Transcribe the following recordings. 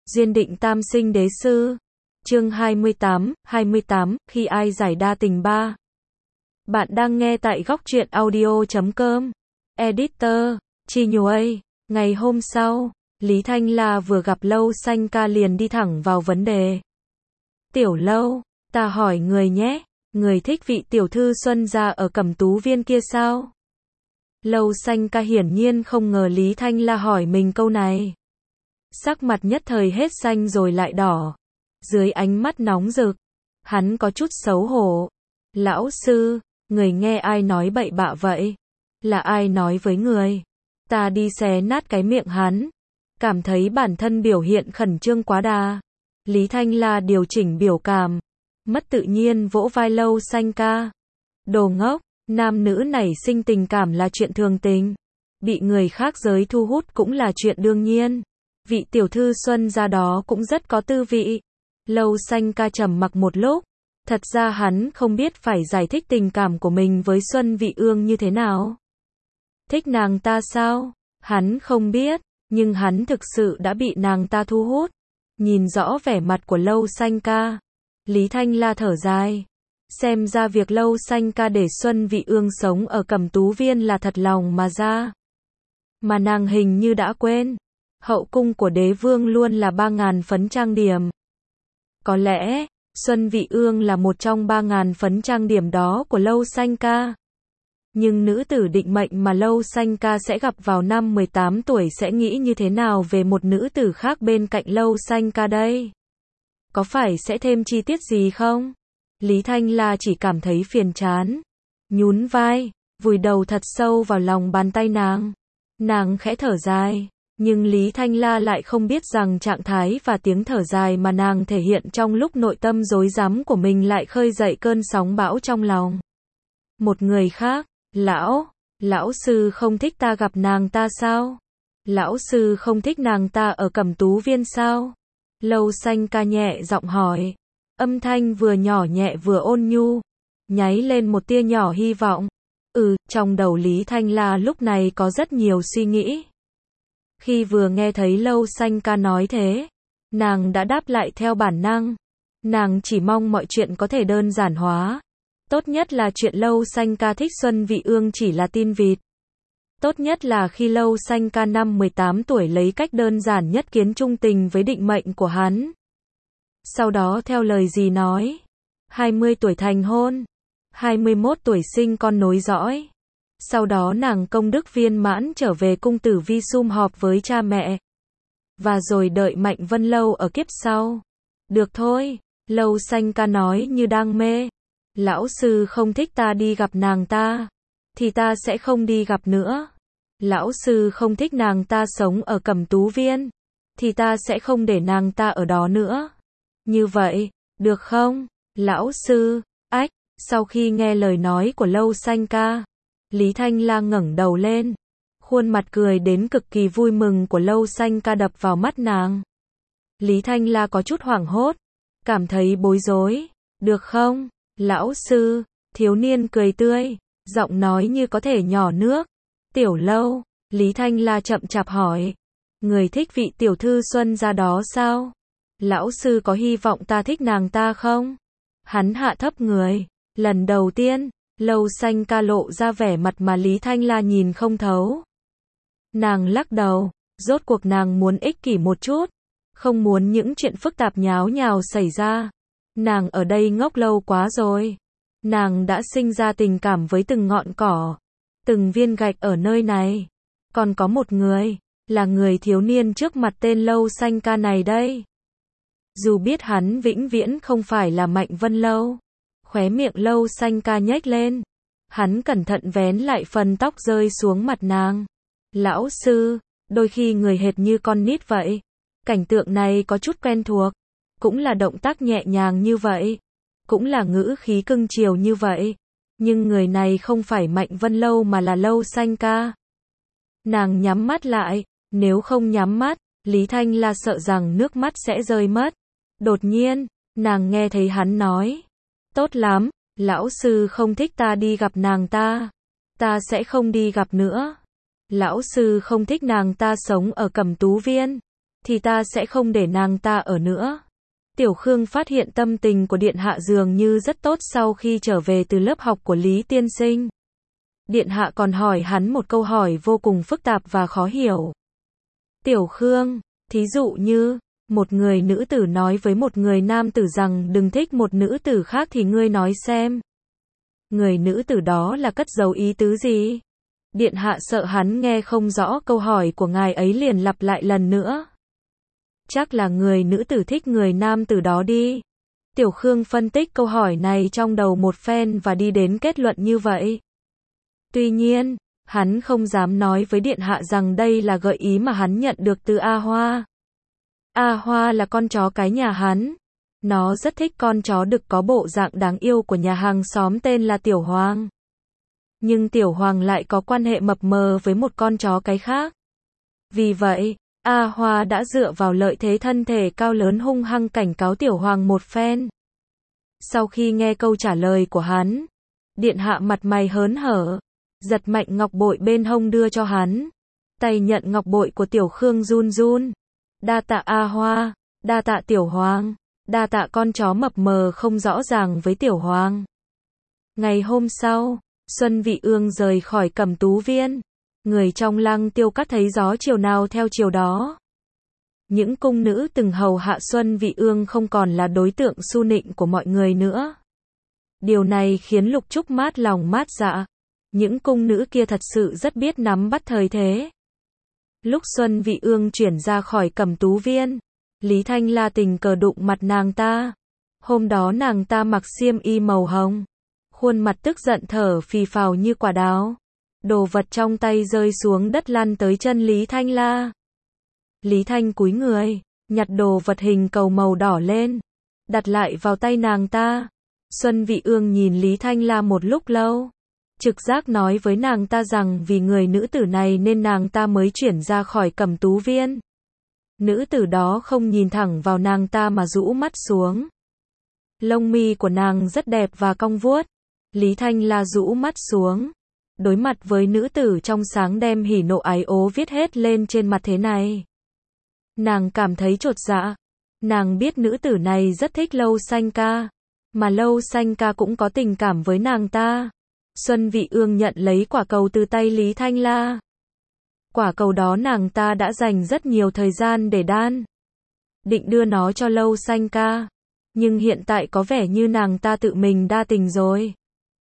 Duyên định tam sinh đế sư. Chương 28, khi ai giải đa tình 3. Bạn đang nghe tại góc truyện audio.com. Editor, Chi Nhuây. Ngày hôm sau, Lý Thanh La vừa gặp Lâu Xanh Ca liền đi thẳng vào vấn đề. Tiểu Lâu, ta hỏi người nhé, người thích vị tiểu thư Xuân gia ở Cẩm Tú Viên kia sao? Lâu Xanh Ca hiển nhiên không ngờ Lý Thanh La hỏi mình câu này. Sắc mặt nhất thời hết xanh rồi lại đỏ. Dưới ánh mắt nóng rực, hắn có chút xấu hổ. Lão sư, người nghe ai nói bậy bạ vậy? Là ai nói với người? Ta đi xé nát cái miệng hắn. Cảm thấy bản thân biểu hiện khẩn trương quá đà. Lý Thanh La điều chỉnh biểu cảm. Mất tự nhiên vỗ vai Lâu Xanh Ca. Đồ ngốc, nam nữ nảy sinh tình cảm là chuyện thường tình. Bị người khác giới thu hút cũng là chuyện đương nhiên. Vị tiểu thư Xuân gia đó cũng rất có tư vị. Lâu Xanh Ca trầm mặc một lúc. Thật ra hắn không biết phải giải thích tình cảm của mình với Xuân Vị Ương như thế nào. Thích nàng ta sao? Hắn không biết, nhưng hắn thực sự đã bị nàng ta thu hút. Nhìn rõ vẻ mặt của Lâu Xanh Ca, Lý Thanh La thở dài. Xem ra việc Lâu Xanh Ca để Xuân Vị Ương sống ở Cẩm Tú Viên là thật lòng mà ra. Mà nàng hình như đã quên. Hậu cung của đế vương luôn là 3.000 phấn trang điểm. Có lẽ, Xuân Vị Ương là một trong 3.000 phấn trang điểm đó của Lâu Xanh Ca. Nhưng nữ tử định mệnh mà Lâu Xanh Ca sẽ gặp vào năm 18 tuổi sẽ nghĩ như thế nào về một nữ tử khác bên cạnh Lâu Xanh Ca đây? Có phải sẽ thêm chi tiết gì không? Lý Thanh La chỉ cảm thấy phiền chán. Nhún vai, vùi đầu thật sâu vào lòng bàn tay nàng. Nàng khẽ thở dài. Nhưng Lý Thanh La lại không biết rằng trạng thái và tiếng thở dài mà nàng thể hiện trong lúc nội tâm rối rắm của mình lại khơi dậy cơn sóng bão trong lòng. Một người khác, lão sư không thích ta gặp nàng ta sao? Lão sư không thích nàng ta ở Cẩm Tú Viên sao? Lâu Xanh Ca nhẹ giọng hỏi. Âm thanh vừa nhỏ nhẹ vừa ôn nhu, nháy lên một tia nhỏ hy vọng. Trong đầu Lý Thanh La lúc này có rất nhiều suy nghĩ. Khi vừa nghe thấy Lâu Xanh Ca nói thế, nàng đã đáp lại theo bản năng. Nàng chỉ mong mọi chuyện có thể đơn giản hóa. Tốt nhất là chuyện Lâu Xanh Ca thích Xuân Vị Ương chỉ là tin vịt. Tốt nhất là khi Lâu Xanh Ca năm 18 tuổi lấy cách đơn giản nhất kiến trung tình với định mệnh của hắn. Sau đó theo lời dì nói, 20 tuổi thành hôn, 21 tuổi sinh con nối dõi. Sau đó nàng công đức viên mãn trở về cung tử vi sum họp với cha mẹ. Và rồi đợi Mạnh Vân Lâu ở kiếp sau. Được thôi, Lâu Xanh Ca nói như đang mê. Lão sư không thích ta đi gặp nàng ta, thì ta sẽ không đi gặp nữa. Lão sư không thích nàng ta sống ở Cẩm Tú Viên, thì ta sẽ không để nàng ta ở đó nữa. Như vậy, được không? Lão sư, sau khi nghe lời nói của Lâu Xanh Ca, Lý Thanh La ngẩng đầu lên. Khuôn mặt cười đến cực kỳ vui mừng của Lâu Xanh Ca đập vào mắt nàng. Lý Thanh La có chút hoảng hốt, cảm thấy bối rối. Được không, lão sư? Thiếu niên cười tươi, giọng nói như có thể nhỏ nước. Tiểu Lâu, Lý Thanh La chậm chạp hỏi. Người thích vị tiểu thư Xuân gia đó sao? Lão sư có hy vọng ta thích nàng ta không? Hắn hạ thấp người. Lần đầu tiên, Lâu Xanh Ca lộ ra vẻ mặt mà Lý Thanh La nhìn không thấu. Nàng lắc đầu, rốt cuộc nàng muốn ích kỷ một chút, không muốn những chuyện phức tạp nháo nhào xảy ra. Nàng ở đây ngốc lâu quá rồi. Nàng đã sinh ra tình cảm với từng ngọn cỏ, từng viên gạch ở nơi này. Còn có một người, là người thiếu niên trước mặt tên Lâu Xanh Ca này đây. Dù biết hắn vĩnh viễn không phải là Mạnh Vân Lâu. Khóe miệng Lâu Xanh Ca nhếch lên. Hắn cẩn thận vén lại phần tóc rơi xuống mặt nàng. Lão sư, đôi khi người hệt như con nít vậy. Cảnh tượng này có chút quen thuộc. Cũng là động tác nhẹ nhàng như vậy. Cũng là ngữ khí cưng chiều như vậy. Nhưng người này không phải Mạnh Vân Lâu mà là Lâu Xanh Ca. Nàng nhắm mắt lại. Nếu không nhắm mắt, Lý Thanh La sợ rằng nước mắt sẽ rơi mất. Đột nhiên, nàng nghe thấy hắn nói. Tốt lắm, lão sư không thích ta đi gặp nàng ta. Ta sẽ không đi gặp nữa. Lão sư không thích nàng ta sống ở Cẩm Tú Viên. thì ta sẽ không để nàng ta ở nữa. Tiểu Khương phát hiện tâm tình của Điện Hạ dường như rất tốt sau khi trở về từ lớp học của Lý Tiên Sinh. Điện Hạ còn hỏi hắn một câu hỏi vô cùng phức tạp và khó hiểu. Tiểu Khương, thí dụ như, một người nữ tử nói với một người nam tử rằng đừng thích một nữ tử khác thì ngươi nói xem. Người nữ tử đó là cất giấu ý tứ gì? Điện Hạ sợ hắn nghe không rõ câu hỏi của ngài ấy liền lặp lại lần nữa. Chắc là người nữ tử thích người nam tử đó đi. Tiểu Khương phân tích câu hỏi này trong đầu một phen và đi đến kết luận như vậy. Tuy nhiên, hắn không dám nói với Điện Hạ rằng đây là gợi ý mà hắn nhận được từ A Hoa. A Hoa là con chó cái nhà hắn. Nó rất thích con chó đực có bộ dạng đáng yêu của nhà hàng xóm tên là Tiểu Hoàng. Nhưng Tiểu Hoàng lại có quan hệ mập mờ với một con chó cái khác. Vì vậy, A Hoa đã dựa vào lợi thế thân thể cao lớn hung hăng cảnh cáo Tiểu Hoàng một phen. Sau khi nghe câu trả lời của hắn, Điện Hạ mặt mày hớn hở, giật mạnh ngọc bội bên hông đưa cho hắn. Tay nhận ngọc bội của Tiểu Khương run run. Đa tạ A Hoa, đa tạ Tiểu Hoàng, đa tạ con chó mập mờ không rõ ràng với Tiểu Hoàng. Ngày hôm sau, Xuân Vị Ương rời khỏi Cẩm Tú Viên. Người trong Lăng Tiêu Các thấy gió chiều nào theo chiều đó. Những cung nữ từng hầu hạ Xuân Vị Ương không còn là đối tượng su nịnh của mọi người nữa. Điều này khiến Lục Trúc mát lòng mát dạ. Những cung nữ kia thật sự rất biết nắm bắt thời thế. Lúc Xuân Vị Ương chuyển ra khỏi Cẩm Tú Viên, Lý Thanh La tình cờ đụng mặt nàng ta. Hôm đó nàng ta mặc xiêm y màu hồng, khuôn mặt tức giận thở phì phào như quả đào. Đồ vật trong tay rơi xuống đất lăn tới chân Lý Thanh La. Lý Thanh cúi người, nhặt đồ vật hình cầu màu đỏ lên, đặt lại vào tay nàng ta. Xuân Vị Ương nhìn Lý Thanh La một lúc lâu. Trực giác nói với nàng ta rằng vì người nữ tử này nên nàng ta mới chuyển ra khỏi Cẩm Tú Viên. Nữ tử đó không nhìn thẳng vào nàng ta mà rũ mắt xuống. Lông mi của nàng rất đẹp và cong vuốt. Lý Thanh La rũ mắt xuống. Đối mặt với nữ tử trong sáng đem hỉ nộ ái ố viết hết lên trên mặt thế này. Nàng cảm thấy chột dạ. Nàng biết nữ tử này rất thích Lâu Xanh Ca. Mà Lâu Xanh Ca cũng có tình cảm với nàng ta. Xuân Vị Ương nhận lấy quả cầu từ tay Lý Thanh La. Quả cầu đó nàng ta đã dành rất nhiều thời gian để đan. Định đưa nó cho Lâu Xanh Ca. Nhưng hiện tại có vẻ như nàng ta tự mình đa tình rồi.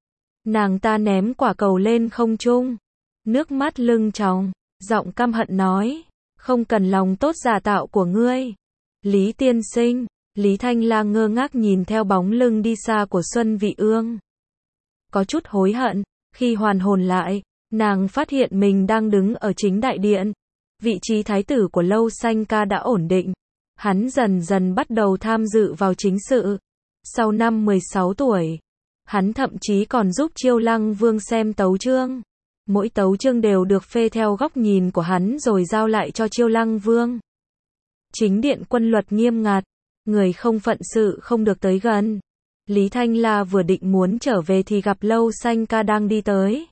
Nàng ta ném quả cầu lên không trung. Nước mắt lưng tròng, giọng căm hận nói. Không cần lòng tốt giả tạo của ngươi. Lý tiên sinh, Lý Thanh La ngơ ngác nhìn theo bóng lưng đi xa của Xuân Vị Ương. Có chút hối hận, khi hoàn hồn lại, nàng phát hiện mình đang đứng ở chính đại điện. Vị trí thái tử của Lâu Xanh Ca đã ổn định. Hắn dần dần bắt đầu tham dự vào chính sự. Sau năm 16 tuổi, hắn thậm chí còn giúp Chiêu Lăng Vương xem tấu chương. Mỗi tấu chương đều được phê theo góc nhìn của hắn rồi giao lại cho Chiêu Lăng Vương. Chính điện quân luật nghiêm ngặt, người không phận sự không được tới gần. Lý Thanh La vừa định muốn trở về thì gặp Lâu Xanh Ca đang đi tới.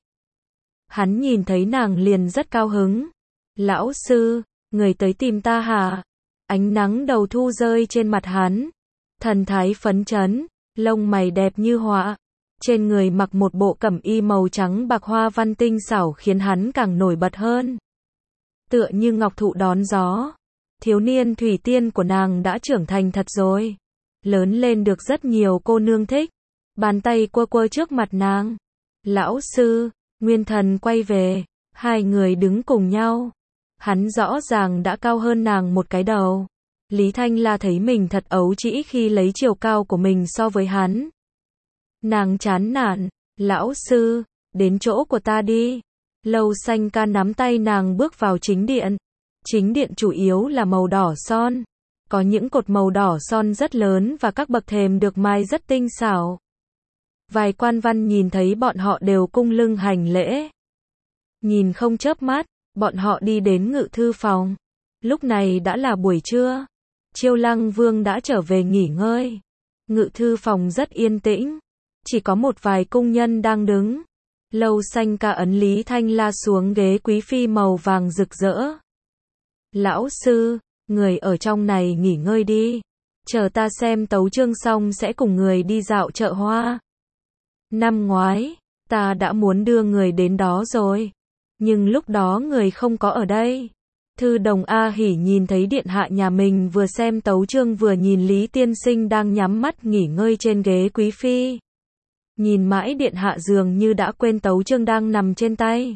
Hắn nhìn thấy nàng liền rất cao hứng. Lão sư, người tới tìm ta hả? Ánh nắng đầu thu rơi trên mặt hắn. Thần thái phấn chấn, lông mày đẹp như họa. Trên người mặc một bộ cẩm y màu trắng bạc hoa văn tinh xảo khiến hắn càng nổi bật hơn. Tựa như ngọc thụ đón gió. Thiếu niên thủy tiên của nàng đã trưởng thành thật rồi. Lớn lên được rất nhiều cô nương thích. Bàn tay quơ quơ trước mặt nàng. Lão sư, Nguyên Thần quay về. Hai người đứng cùng nhau. Hắn rõ ràng đã cao hơn nàng một cái đầu. Lý Thanh La thấy mình thật ấu trĩ khi lấy chiều cao của mình so với hắn. Nàng chán nản. Lão sư, đến chỗ của ta đi. Lâu Xanh Ca nắm tay nàng bước vào chính điện. Chính điện chủ yếu là màu đỏ son. Có những cột màu đỏ son rất lớn và các bậc thềm được mài rất tinh xảo. Vài quan văn nhìn thấy bọn họ đều cung lưng hành lễ. Nhìn không chớp mắt, bọn họ đi đến ngự thư phòng. Lúc này đã là buổi trưa. Chiêu Lăng Vương đã trở về nghỉ ngơi. Ngự thư phòng rất yên tĩnh. Chỉ có một vài cung nhân đang đứng. Lâu Xanh Ca ấn Lý Thanh La xuống ghế quý phi màu vàng rực rỡ. Lão sư, người ở trong này nghỉ ngơi đi. Chờ ta xem tấu chương xong sẽ cùng người đi dạo chợ hoa. Năm ngoái, ta đã muốn đưa người đến đó rồi. Nhưng lúc đó người không có ở đây. Thư đồng A Hỉ nhìn thấy điện hạ nhà mình vừa xem tấu chương vừa nhìn Lý tiên sinh đang nhắm mắt nghỉ ngơi trên ghế quý phi. Nhìn mãi điện hạ dường như đã quên tấu chương đang nằm trên tay.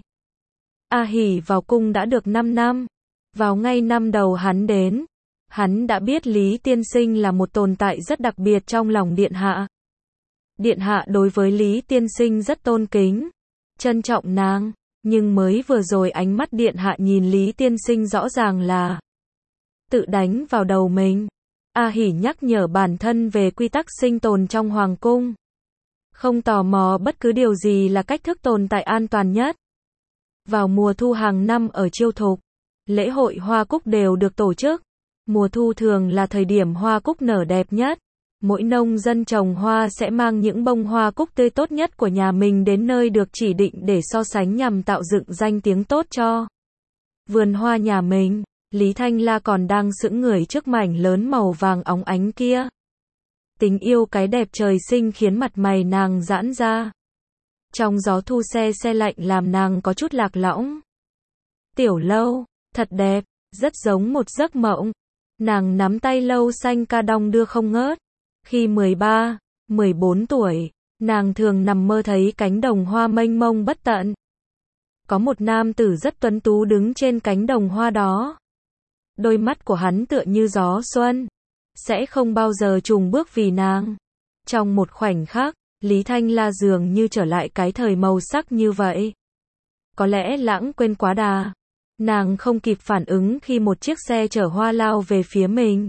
A Hỉ vào cung đã được 5 năm. Vào ngay năm đầu hắn đến, hắn đã biết Lý tiên sinh là một tồn tại rất đặc biệt trong lòng điện hạ. Điện hạ đối với Lý tiên sinh rất tôn kính, trân trọng nàng. Nhưng mới vừa rồi ánh mắt điện hạ nhìn Lý tiên sinh rõ ràng là tự đánh vào đầu mình. A Hỉ nhắc nhở bản thân về quy tắc sinh tồn trong hoàng cung. Không tò mò bất cứ điều gì là cách thức tồn tại an toàn nhất. Vào mùa thu hàng năm ở Chiêu Thục, lễ hội hoa cúc đều được tổ chức. Mùa thu thường là thời điểm hoa cúc nở đẹp nhất. Mỗi nông dân trồng hoa sẽ mang những bông hoa cúc tươi tốt nhất của nhà mình đến nơi được chỉ định để so sánh nhằm tạo dựng danh tiếng tốt cho vườn hoa nhà mình. Lý Thanh La còn đang sững người trước mảnh lớn màu vàng óng ánh kia. Tình yêu cái đẹp trời sinh khiến mặt mày nàng giãn ra. Trong gió thu se lạnh làm nàng có chút lạc lõng. Tiểu Lâu, thật đẹp, rất giống một giấc mộng. Nàng nắm tay Lâu Xanh Ca đong đưa không ngớt. Khi 13, 14 tuổi, nàng thường nằm mơ thấy cánh đồng hoa mênh mông bất tận. Có một nam tử rất tuấn tú đứng trên cánh đồng hoa đó. Đôi mắt của hắn tựa như gió xuân, sẽ không bao giờ chùn bước vì nàng. Trong một khoảnh khắc, Lý Thanh La dường như trở lại cái thời màu sắc như vậy. Có lẽ lãng quên quá đà. Nàng không kịp phản ứng khi một chiếc xe chở hoa lao về phía mình.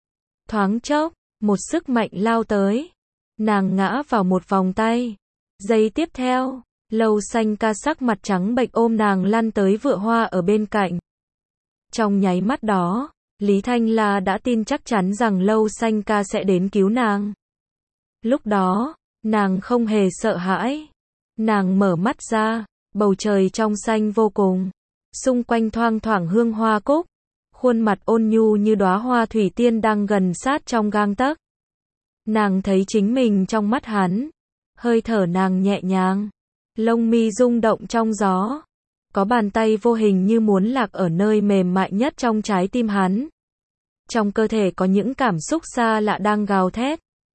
Thoáng chốc, một sức mạnh lao tới. Nàng ngã vào một vòng tay. Giây tiếp theo, Lâu Xanh Ca sắc mặt trắng bệch ôm nàng lăn tới vựa hoa ở bên cạnh. Trong nháy mắt đó, Lý Thanh La đã tin chắc chắn rằng Lâu Xanh Ca sẽ đến cứu nàng. Lúc đó, nàng không hề sợ hãi. Nàng mở mắt ra, bầu trời trong xanh vô cùng. Xung quanh thoang thoảng hương hoa cúc. Khuôn mặt ôn nhu như đóa hoa thủy tiên đang gần sát trong gang tấc. Nàng thấy chính mình trong mắt hắn. Hơi thở nàng nhẹ nhàng. Lông mi rung động trong gió. Có bàn tay vô hình như muốn lạc ở nơi mềm mại nhất trong trái tim hắn. Trong cơ thể có những cảm xúc xa lạ đang gào thét.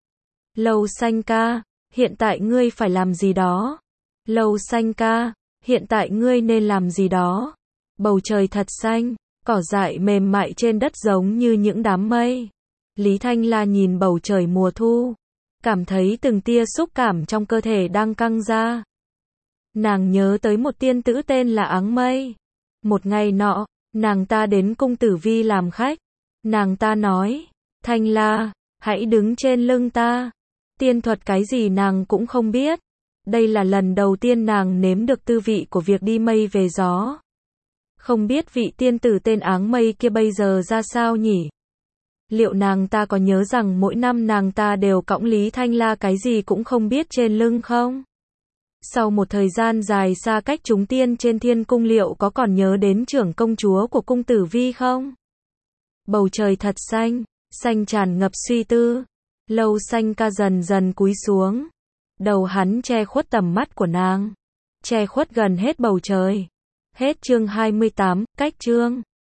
Lâu Xanh Ca, hiện tại ngươi phải làm gì đó. Lâu Xanh Ca, hiện tại ngươi nên làm gì đó. Bầu trời thật xanh, cỏ dại mềm mại trên đất giống như những đám mây. Lý Thanh La nhìn bầu trời mùa thu, cảm thấy từng tia xúc cảm trong cơ thể đang căng ra. Nàng nhớ tới một tiên tử tên là Áng Mây. Một ngày nọ, nàng ta đến cung Tử Vi làm khách. Nàng ta nói, Thanh La, hãy đứng trên lưng ta. Tiên thuật cái gì nàng cũng không biết. Đây là lần đầu tiên nàng nếm được tư vị của việc đi mây về gió. Không biết vị tiên tử tên Áng Mây kia bây giờ ra sao nhỉ? Liệu nàng ta có nhớ rằng mỗi năm nàng ta đều cõng Lý Thanh La cái gì cũng không biết trên lưng không? Sau một thời gian dài xa cách chúng tiên trên thiên cung liệu có còn nhớ đến trưởng công chúa của cung Tử Vi không? Bầu trời thật xanh, xanh tràn ngập suy tư. Lâu Xanh Ca dần dần cúi xuống. Đầu hắn che khuất tầm mắt của nàng. Che khuất gần hết bầu trời. Hết chương 28, cách chương.